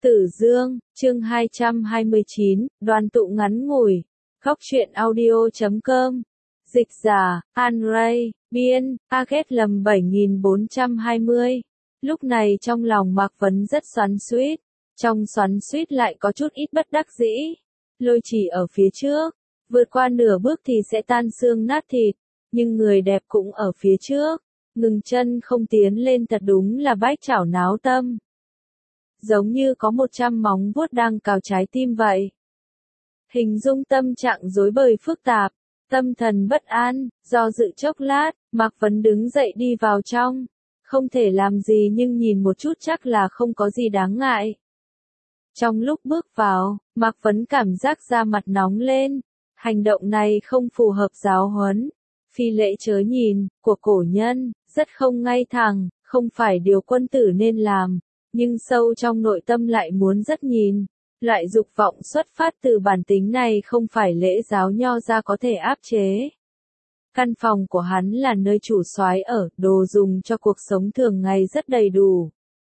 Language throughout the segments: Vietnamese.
Tử Dương, chương 229, đoàn tụ ngắn ngủi. Góc truyện audio.com. Dịch giả, An Ray, biên, Aget lầm 7420. Lúc này trong lòng Mạc Vấn rất xoắn xuýt. Trong xoắn xuýt lại có chút ít bất đắc dĩ. Lôi chỉ ở phía trước. Vượt qua nửa bước thì sẽ tan xương nát thịt. Nhưng người đẹp cũng ở phía trước. Ngừng chân không tiến lên thật đúng là bách chảo náo tâm. Giống như có 100 móng vuốt đang cào trái tim vậy. Hình dung tâm trạng rối bời phức tạp, tâm thần bất an, do dự chốc lát, Mạc Vấn đứng dậy đi vào trong. Không thể làm gì nhưng nhìn một chút chắc là không có gì đáng ngại. Trong lúc bước vào, Mạc Vấn cảm giác da mặt nóng lên. Hành động này không phù hợp giáo huấn. Phi lễ chớ nhìn, của cổ nhân, rất không ngay thẳng, không phải điều quân tử nên làm. Nhưng sâu trong nội tâm lại muốn rất nhìn. Loại dục vọng xuất phát từ bản tính này không phải lễ giáo nho ra có thể áp chế. Căn phòng của hắn là nơi chủ soái ở, đồ dùng cho cuộc sống thường ngày rất đầy đủ.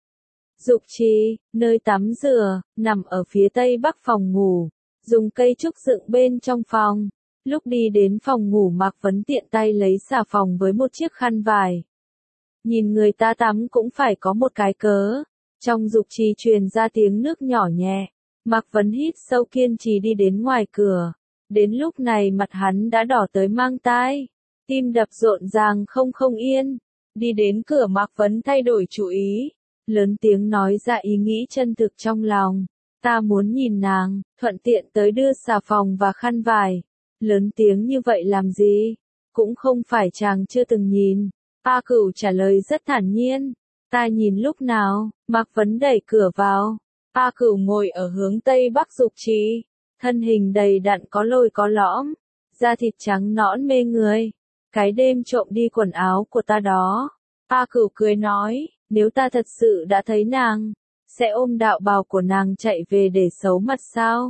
Dục trì, nơi tắm rửa, nằm ở phía tây bắc phòng ngủ, dùng cây trúc dựng bên trong phòng. Lúc đi đến phòng ngủ Mạc Vấn tiện tay lấy xà phòng với một chiếc khăn vải. Nhìn người ta tắm cũng phải có một cái cớ. Trong dục trì truyền ra tiếng nước nhỏ nhẹ, Mạc Vấn hít sâu kiên trì đi đến ngoài cửa. Đến lúc này mặt hắn đã đỏ tới mang tai, tim đập rộn ràng không yên. Đi đến cửa Mạc Vấn thay đổi chủ ý, lớn tiếng nói ra ý nghĩ chân thực trong lòng. Ta muốn nhìn nàng, thuận tiện tới đưa xà phòng và khăn vải. Lớn tiếng như vậy làm gì? Cũng không phải chàng chưa từng nhìn. A Cửu trả lời rất thản nhiên. Ta nhìn lúc nào? Mạc Vấn đẩy cửa vào. A Cửu ngồi ở hướng tây bắc dục trì, thân hình đầy đặn có lồi có lõm, da thịt trắng nõn mê người. Cái đêm trộm đi quần áo của ta đó. A Cửu cười nói, nếu ta thật sự đã thấy nàng, sẽ ôm đạo bào của nàng chạy về để xấu mặt sao?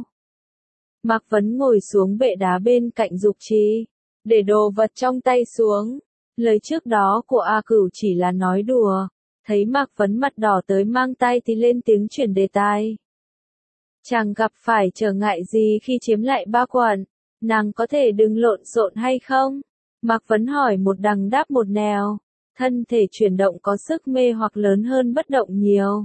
Mạc Vấn ngồi xuống bệ đá bên cạnh dục trì, để đồ vật trong tay xuống. Lời trước đó của A Cửu chỉ là nói đùa. Thấy Mạc Vấn mặt đỏ tới mang tay thì lên tiếng chuyển đề tài. Chàng gặp phải trở ngại gì khi chiếm lại ba quận? Nàng có thể đừng lộn xộn hay không? Mạc Vấn hỏi một đằng đáp một nẻo. Thân thể chuyển động có sức mê hoặc lớn hơn bất động nhiều.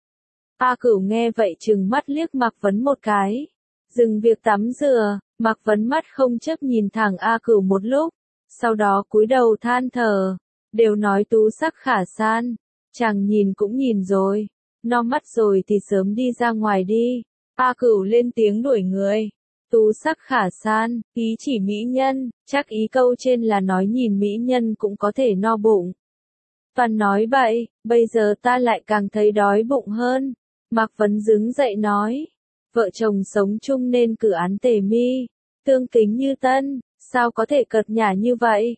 A Cửu nghe vậy trừng mắt liếc Mạc Vấn một cái. Dừng việc tắm rửa, Mạc Vấn mắt không chấp nhìn thẳng A Cửu một lúc. Sau đó cúi đầu than thở. Đều nói tú sắc khả san. Chàng nhìn cũng nhìn rồi, no mắt rồi thì sớm đi ra ngoài đi. A Cửu lên tiếng đuổi người. Tú sắc khả san, ý chỉ mỹ nhân, chắc ý câu trên là nói nhìn mỹ nhân cũng có thể no bụng. Toàn nói bậy, bây giờ ta lại càng thấy đói bụng hơn. Mạc Vấn đứng dậy nói, vợ chồng sống chung nên cử án tề mi, tương kính như tân, sao có thể cợt nhả như vậy?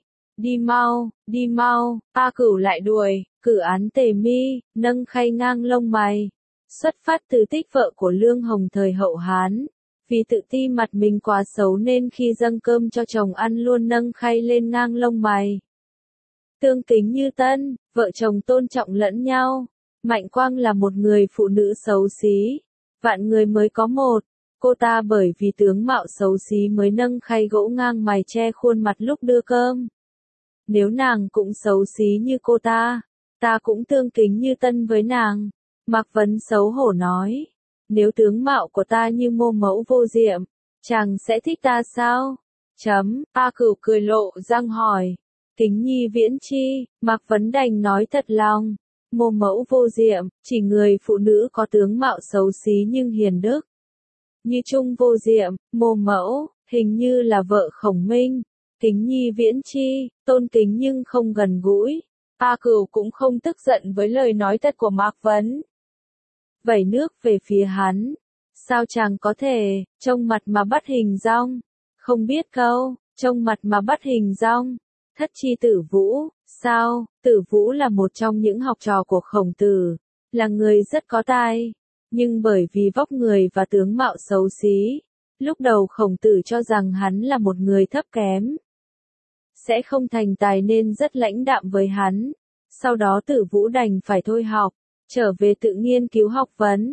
Đi mau, A Cửu lại đuổi. Cử án tề mi, nâng khay ngang lông mày. Xuất phát từ tích vợ của Lương Hồng thời hậu Hán. Vì tự ti mặt mình quá xấu nên khi dâng cơm cho chồng ăn luôn nâng khay lên ngang lông mày. Tương kính như tân, vợ chồng tôn trọng lẫn nhau. Mạnh Quang là một người phụ nữ xấu xí. Vạn người mới có một. Cô ta bởi vì tướng mạo xấu xí mới nâng khay gỗ ngang mày che khuôn mặt lúc đưa cơm. Nếu nàng cũng xấu xí như cô ta cũng tương kính như tân với nàng. Mạc Vấn xấu hổ nói, nếu tướng mạo của ta như mô mẫu vô diệm, chàng sẽ thích ta sao? A Cửu cười lộ răng hỏi, kính nhi viễn chi? Mạc Vấn đành nói thật lòng, mô mẫu vô diệm, chỉ người phụ nữ có tướng mạo xấu xí nhưng hiền đức. Như Trung vô diệm, mô mẫu, hình như là vợ Khổng Minh. Kính nhi viễn chi, tôn kính nhưng không gần gũi. A Cửu cũng không tức giận với lời nói thật của Mạc Vấn. Vẩy nước về phía hắn. Sao chàng có thể, trông mặt mà bắt hình dong? Không biết câu, trông mặt mà bắt hình dong. Thất chi Tử Vũ, sao? Tử Vũ là một trong những học trò của Khổng Tử, là người rất có tài. Nhưng bởi vì vóc người và tướng mạo xấu xí, lúc đầu Khổng Tử cho rằng hắn là một người thấp kém. Sẽ không thành tài nên rất lãnh đạm với hắn. Sau đó Tử Vũ đành phải thôi học, trở về tự nghiên cứu học vấn.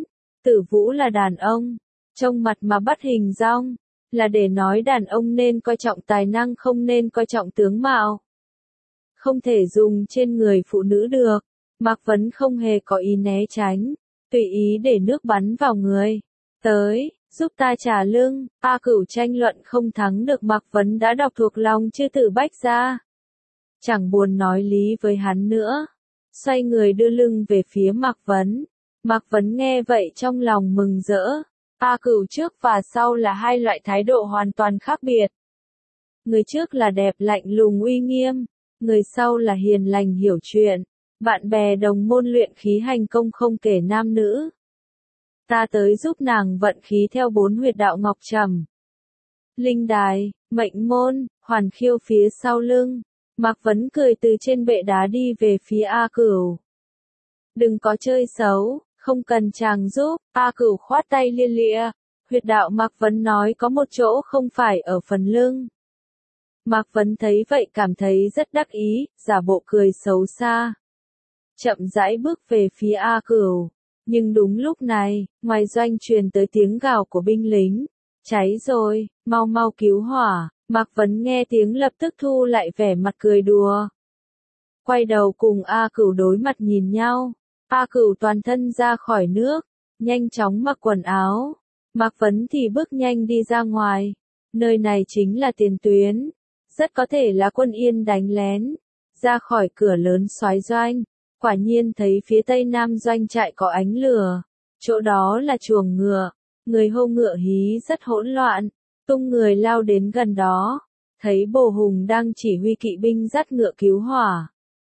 Tử Vũ là đàn ông, trông mặt mà bắt hình dong, là để nói đàn ông nên coi trọng tài năng không nên coi trọng tướng mạo. Không thể dùng trên người phụ nữ được. Mạc Vấn không hề có ý né tránh, tùy ý để nước bắn vào người. Tới, giúp ta trả lưng, A Cửu tranh luận không thắng được Mạc Vấn đã đọc thuộc lòng chư tử bách gia. Chẳng buồn nói lý với hắn nữa, xoay người đưa lưng về phía Mạc Vấn. Mạc Vấn nghe vậy trong lòng mừng rỡ. A Cửu trước và sau là hai loại thái độ hoàn toàn khác biệt. Người trước là đẹp lạnh lùng uy nghiêm, người sau là hiền lành hiểu chuyện, bạn bè đồng môn luyện khí hành công không kể nam nữ. Ta tới giúp nàng vận khí theo 4 huyệt đạo ngọc trầm. Linh đài, mệnh môn, hoàn khiêu phía sau lưng. Mạc Vấn cười từ trên bệ đá đi về phía A Cửu. Đừng có chơi xấu, không cần chàng giúp. A Cửu khoát tay lia lịa. Huyệt đạo Mạc Vấn nói có một chỗ không phải ở phần lưng. Mạc Vấn thấy vậy cảm thấy rất đắc ý, giả bộ cười xấu xa. Chậm rãi bước về phía A Cửu. Nhưng đúng lúc này, ngoài doanh truyền tới tiếng gào của binh lính. Cháy rồi, mau mau cứu hỏa. Mạc Vấn nghe tiếng lập tức thu lại vẻ mặt cười đùa. Quay đầu cùng A Cửu đối mặt nhìn nhau. A Cửu toàn thân ra khỏi nước, nhanh chóng mặc quần áo. Mạc Vấn thì bước nhanh đi ra ngoài. Nơi này chính là tiền tuyến. Rất có thể là quân Yên đánh lén. Ra khỏi cửa lớn soái doanh. Quả nhiên thấy phía tây nam doanh trại có ánh lửa. Chỗ đó là chuồng ngựa. Người hô ngựa hí rất hỗn loạn. Tung người lao đến gần đó. Thấy Bồ Hùng đang chỉ huy kỵ binh dắt ngựa cứu hỏa.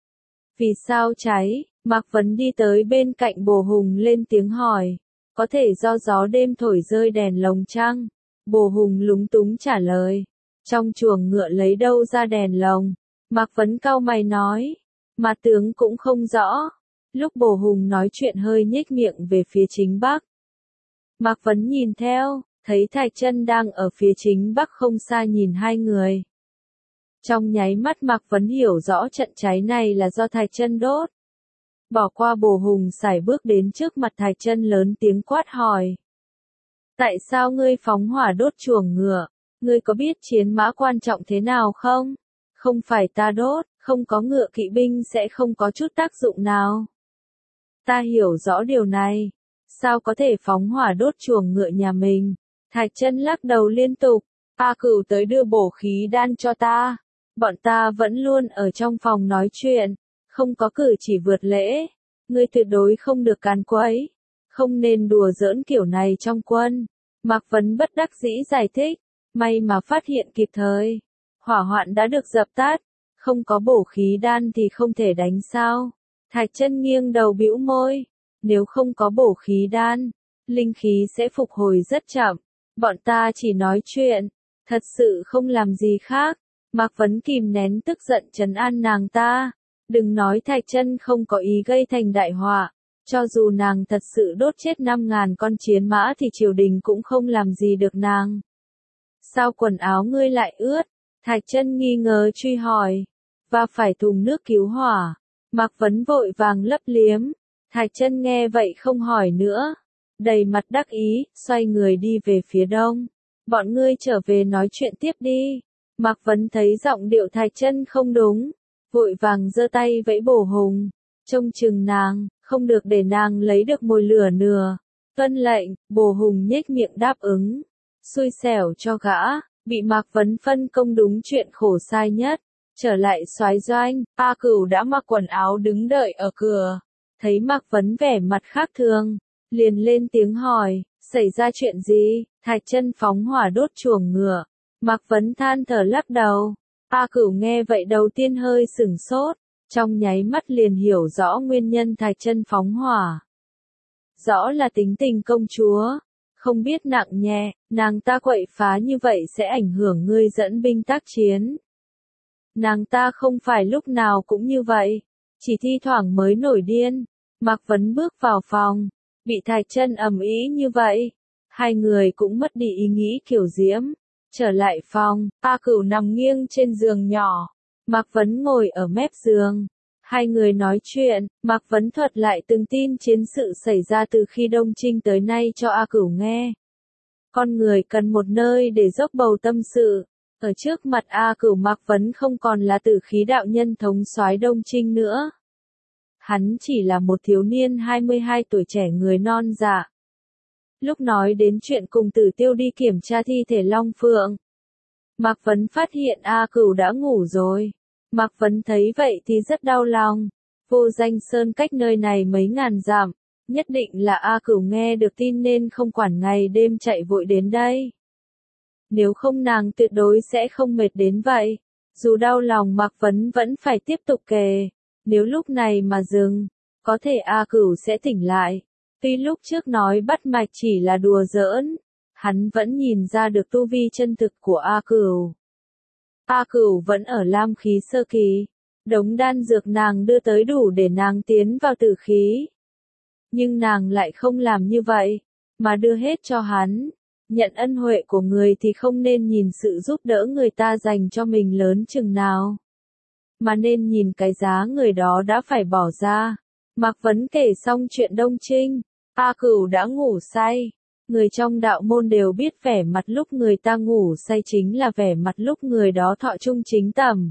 Vì sao cháy? Mạc Vấn đi tới bên cạnh Bồ Hùng lên tiếng hỏi. Có thể do gió đêm thổi rơi đèn lồng chăng? Bồ Hùng lúng túng trả lời. Trong chuồng ngựa lấy đâu ra đèn lồng? Mạc Vấn cau mày nói. Mà tướng cũng không rõ. Lúc Bồ Hùng nói chuyện hơi nhếch miệng về phía chính bắc. Mạc Vấn nhìn theo, thấy Thạch Chân đang ở phía chính bắc không xa nhìn hai người. Trong nháy mắt Mạc Vấn hiểu rõ trận cháy này là do Thạch Chân đốt. Bỏ qua Bồ Hùng sải bước đến trước mặt Thạch Chân lớn tiếng quát hỏi. Tại sao ngươi phóng hỏa đốt chuồng ngựa? Ngươi có biết chiến mã quan trọng thế nào không? Không phải ta đốt, không có ngựa kỵ binh sẽ không có chút tác dụng nào. Ta hiểu rõ điều này. Sao có thể phóng hỏa đốt chuồng ngựa nhà mình? Thạch Chân lắc đầu liên tục. A Cửu tới đưa bổ khí đan cho ta. Bọn ta vẫn luôn ở trong phòng nói chuyện. Không có cử chỉ vượt lễ. Ngươi tuyệt đối không được càn quấy. Không nên đùa giỡn kiểu này trong quân. Mạc Vấn bất đắc dĩ giải thích. May mà phát hiện kịp thời. Hỏa hoạn đã được dập tắt. Không có bổ khí đan thì không thể đánh sao. Thạch Chân nghiêng đầu bĩu môi. Nếu không có bổ khí đan, linh khí sẽ phục hồi rất chậm. Bọn ta chỉ nói chuyện, thật sự không làm gì khác. Mạc Vấn kìm nén tức giận trấn an nàng ta. Đừng nói Thạch Chân không có ý gây thành đại họa. Cho dù nàng thật sự đốt chết 5.000 con chiến mã thì triều đình cũng không làm gì được nàng. Sao quần áo ngươi lại ướt? Thạch Chân nghi ngờ truy hỏi. Và phải thùng nước cứu hỏa. Mạc Vấn vội vàng lấp liếm. Thạch Chân nghe vậy không hỏi nữa. Đầy mặt đắc ý, xoay người đi về phía đông. Bọn ngươi trở về nói chuyện tiếp đi. Mạc Vấn thấy giọng điệu Thạch Chân không đúng. Vội vàng giơ tay vẫy Bồ Hùng. Trông chừng nàng, không được để nàng lấy được mồi lửa nửa. Tuân lệnh, Bồ Hùng nhếch miệng đáp ứng. Xui xẻo cho gã, bị Mạc Vấn phân công đúng chuyện khổ sai nhất. Trở lại soái doanh, A Cửu đã mặc quần áo đứng đợi ở cửa. Thấy Mạc Vấn vẻ mặt khác thường, liền lên tiếng hỏi, xảy ra chuyện gì? Thạch Chân phóng hỏa đốt chuồng ngựa. Mạc Vấn than thở lắc đầu. A Cửu nghe vậy đầu tiên hơi sửng sốt, trong nháy mắt liền hiểu rõ nguyên nhân Thạch Chân phóng hỏa. Rõ là tính tình công chúa, không biết nặng nhẹ, nàng ta quậy phá như vậy sẽ ảnh hưởng ngươi dẫn binh tác chiến. Nàng ta không phải lúc nào cũng như vậy, chỉ thi thoảng mới nổi điên. Mạc Vấn bước vào phòng, bị Thạch Chân ầm ĩ như vậy, hai người cũng mất đi ý nghĩ kiểu diễm. Trở lại phòng, A Cửu nằm nghiêng trên giường nhỏ, Mạc Vấn ngồi ở mép giường, Hai người nói chuyện, Mạc Vấn thuật lại từng tin chiến sự xảy ra từ khi Đông Trinh tới nay cho A Cửu nghe. Con người cần một nơi để dốc bầu tâm sự. Ở trước mặt A Cửu, Mạc Vấn không còn là Tử Khí đạo nhân thống soái Đông Trinh nữa. Hắn chỉ là một thiếu niên 22 tuổi trẻ người non dạ. Lúc nói đến chuyện cùng Tử Tiêu đi kiểm tra thi thể Long Phượng, Mạc Vấn phát hiện A Cửu đã ngủ rồi. Mạc Vấn thấy vậy thì rất đau lòng. Vô Danh Sơn cách nơi này mấy ngàn dặm, nhất định là A Cửu nghe được tin nên không quản ngày đêm chạy vội đến đây. Nếu không nàng tuyệt đối sẽ không mệt đến vậy. Dù đau lòng, Mạc Vấn vẫn phải tiếp tục kề. Nếu lúc này mà dừng, có thể A Cửu sẽ tỉnh lại. Tuy lúc trước nói bắt mạch chỉ là đùa giỡn, hắn vẫn nhìn ra được tu vi chân thực của A Cửu. A Cửu vẫn ở lam khí sơ kỳ. Đống đan dược nàng đưa tới đủ để nàng tiến vào tử khí. Nhưng nàng lại không làm như vậy, mà đưa hết cho hắn. Nhận ân huệ của người thì không nên nhìn sự giúp đỡ người ta dành cho mình lớn chừng nào, mà nên nhìn cái giá người đó đã phải bỏ ra. Mạc Vấn kể xong chuyện Đông Trinh, A Cửu đã ngủ say. Người trong đạo môn đều biết vẻ mặt lúc người ta ngủ say chính là vẻ mặt lúc người đó thọ trung chính tầm.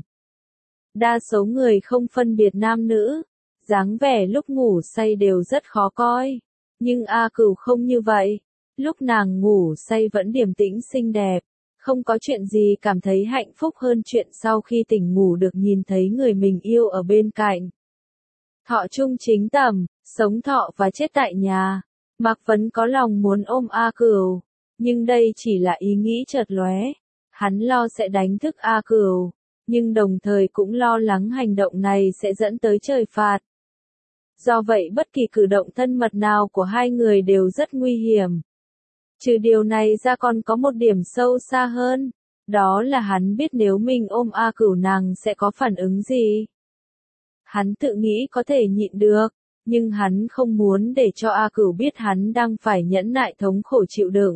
Đa số người không phân biệt nam nữ, dáng vẻ lúc ngủ say đều rất khó coi. Nhưng A Cửu không như vậy. Lúc nàng ngủ say vẫn điềm tĩnh xinh đẹp, không có chuyện gì cảm thấy hạnh phúc hơn chuyện sau khi tỉnh ngủ được nhìn thấy người mình yêu ở bên cạnh. Thọ trung chính tầm, sống thọ và chết tại nhà. Mạc Vấn có lòng muốn ôm A Cửu, nhưng đây chỉ là ý nghĩ chợt lóe. Hắn lo sẽ đánh thức A Cửu, nhưng đồng thời cũng lo lắng hành động này sẽ dẫn tới trời phạt. Do vậy bất kỳ cử động thân mật nào của hai người đều rất nguy hiểm. Trừ điều này ra còn có một điểm sâu xa hơn, đó là hắn biết nếu mình ôm A Cửu nàng sẽ có phản ứng gì. Hắn tự nghĩ có thể nhịn được, nhưng hắn không muốn để cho A Cửu biết hắn đang phải nhẫn nại thống khổ chịu đựng.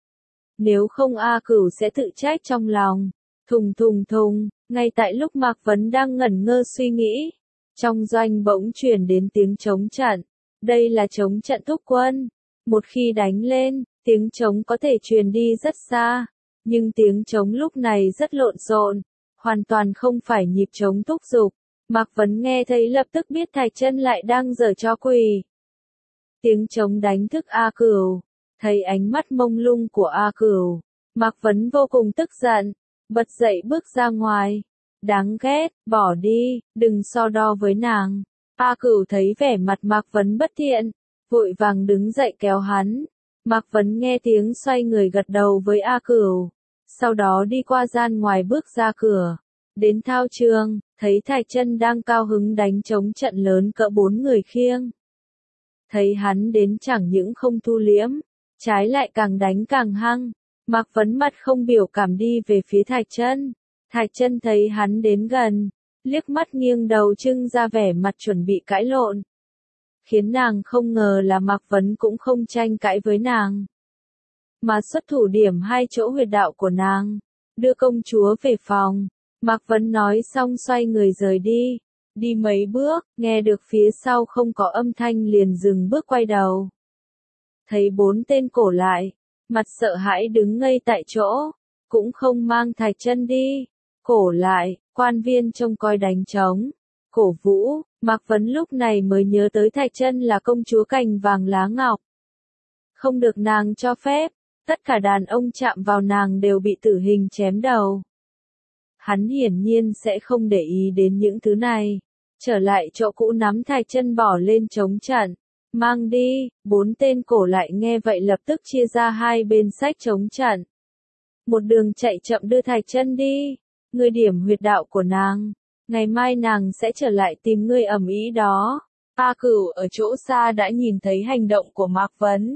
Nếu không A Cửu sẽ tự trách trong lòng. Thùng thùng thùng, ngay tại lúc Mạc Vấn đang ngẩn ngơ suy nghĩ, trong doanh bỗng truyền đến tiếng trống trận. Đây là trống trận thúc quân. Một khi đánh lên, tiếng trống có thể truyền đi rất xa, nhưng tiếng trống lúc này rất lộn xộn, hoàn toàn không phải nhịp trống thúc giục. Mạc Vấn nghe thấy lập tức biết Thạch Chân lại đang giở trò quỷ. Tiếng trống đánh thức A Cửu, thấy ánh mắt mông lung của A Cửu, Mạc Vấn vô cùng tức giận, bật dậy bước ra ngoài. Đáng ghét, bỏ đi, đừng so đo với nàng. A Cửu thấy vẻ mặt Mạc Vấn bất thiện, vội vàng đứng dậy kéo hắn. Mạc Vấn nghe tiếng xoay người gật đầu với A Cửu, sau đó đi qua gian ngoài bước ra cửa. Đến thao trường, thấy Thạch Chân đang cao hứng đánh trống trận lớn cỡ 4 người khiêng. Thấy hắn đến chẳng những không thu liễm, trái lại càng đánh càng hăng. Mạc Vấn mặt không biểu cảm đi về phía Thạch Chân. Thạch Chân thấy hắn đến gần, liếc mắt nghiêng đầu trưng ra vẻ mặt chuẩn bị cãi lộn. Khiến nàng không ngờ là Mạc Vấn cũng không tranh cãi với nàng, mà xuất thủ điểm hai chỗ huyệt đạo của nàng, đưa công chúa về phòng. Mạc Vấn nói xong xoay người rời đi. Đi mấy bước, nghe được phía sau không có âm thanh liền dừng bước quay đầu. Thấy 4 tên cổ lại, mặt sợ hãi đứng ngây tại chỗ, cũng không mang Thạch Chân đi. Cổ lại, quan viên trông coi đánh trống, cổ vũ. Mạc Vấn lúc này mới nhớ tới Thạch Chân là công chúa cành vàng lá ngọc. Không được nàng cho phép, tất cả đàn ông chạm vào nàng đều bị tử hình chém đầu. Hắn hiển nhiên sẽ không để ý đến những thứ này. Trở lại chỗ cũ nắm Thạch Chân bỏ lên trống trận. Mang đi. 4 tên cổ lại nghe vậy lập tức chia ra hai bên xách trống trận. Một đường chạy chậm đưa Thạch Chân đi. Ngươi điểm huyệt đạo của nàng. Ngày mai nàng sẽ trở lại tìm ngươi ầm ĩ đó. A Cửu ở chỗ xa đã nhìn thấy hành động của Mạc Vấn.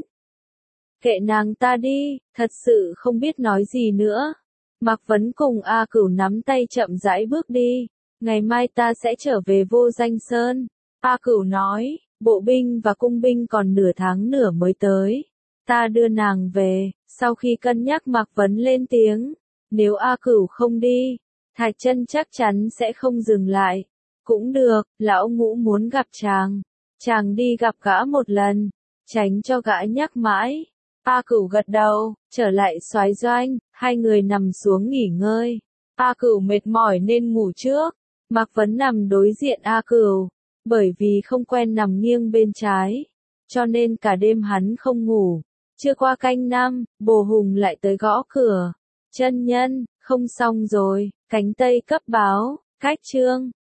Kệ nàng ta đi, thật sự không biết nói gì nữa. Mạc Vấn cùng A Cửu nắm tay chậm rãi bước đi. Ngày mai ta sẽ trở về Vô Danh Sơn. A Cửu nói, bộ binh và cung binh còn nửa tháng nữa mới tới. Ta đưa nàng về. Sau khi cân nhắc Mạc Vấn lên tiếng, nếu A Cửu không đi, Thạch Chân chắc chắn sẽ không dừng lại. Cũng được, lão ngũ muốn gặp chàng. Chàng đi gặp gã một lần, tránh cho gã nhắc mãi. A Cửu gật đầu, trở lại soái doanh, hai người nằm xuống nghỉ ngơi. A Cửu mệt mỏi nên ngủ trước. Mạc Vấn nằm đối diện A Cửu, bởi vì không quen nằm nghiêng bên trái, cho nên cả đêm hắn không ngủ. Chưa qua canh năm, Bồ Hùng lại tới gõ cửa. Chân nhân, không xong rồi, cánh Tây cấp báo, cách chương.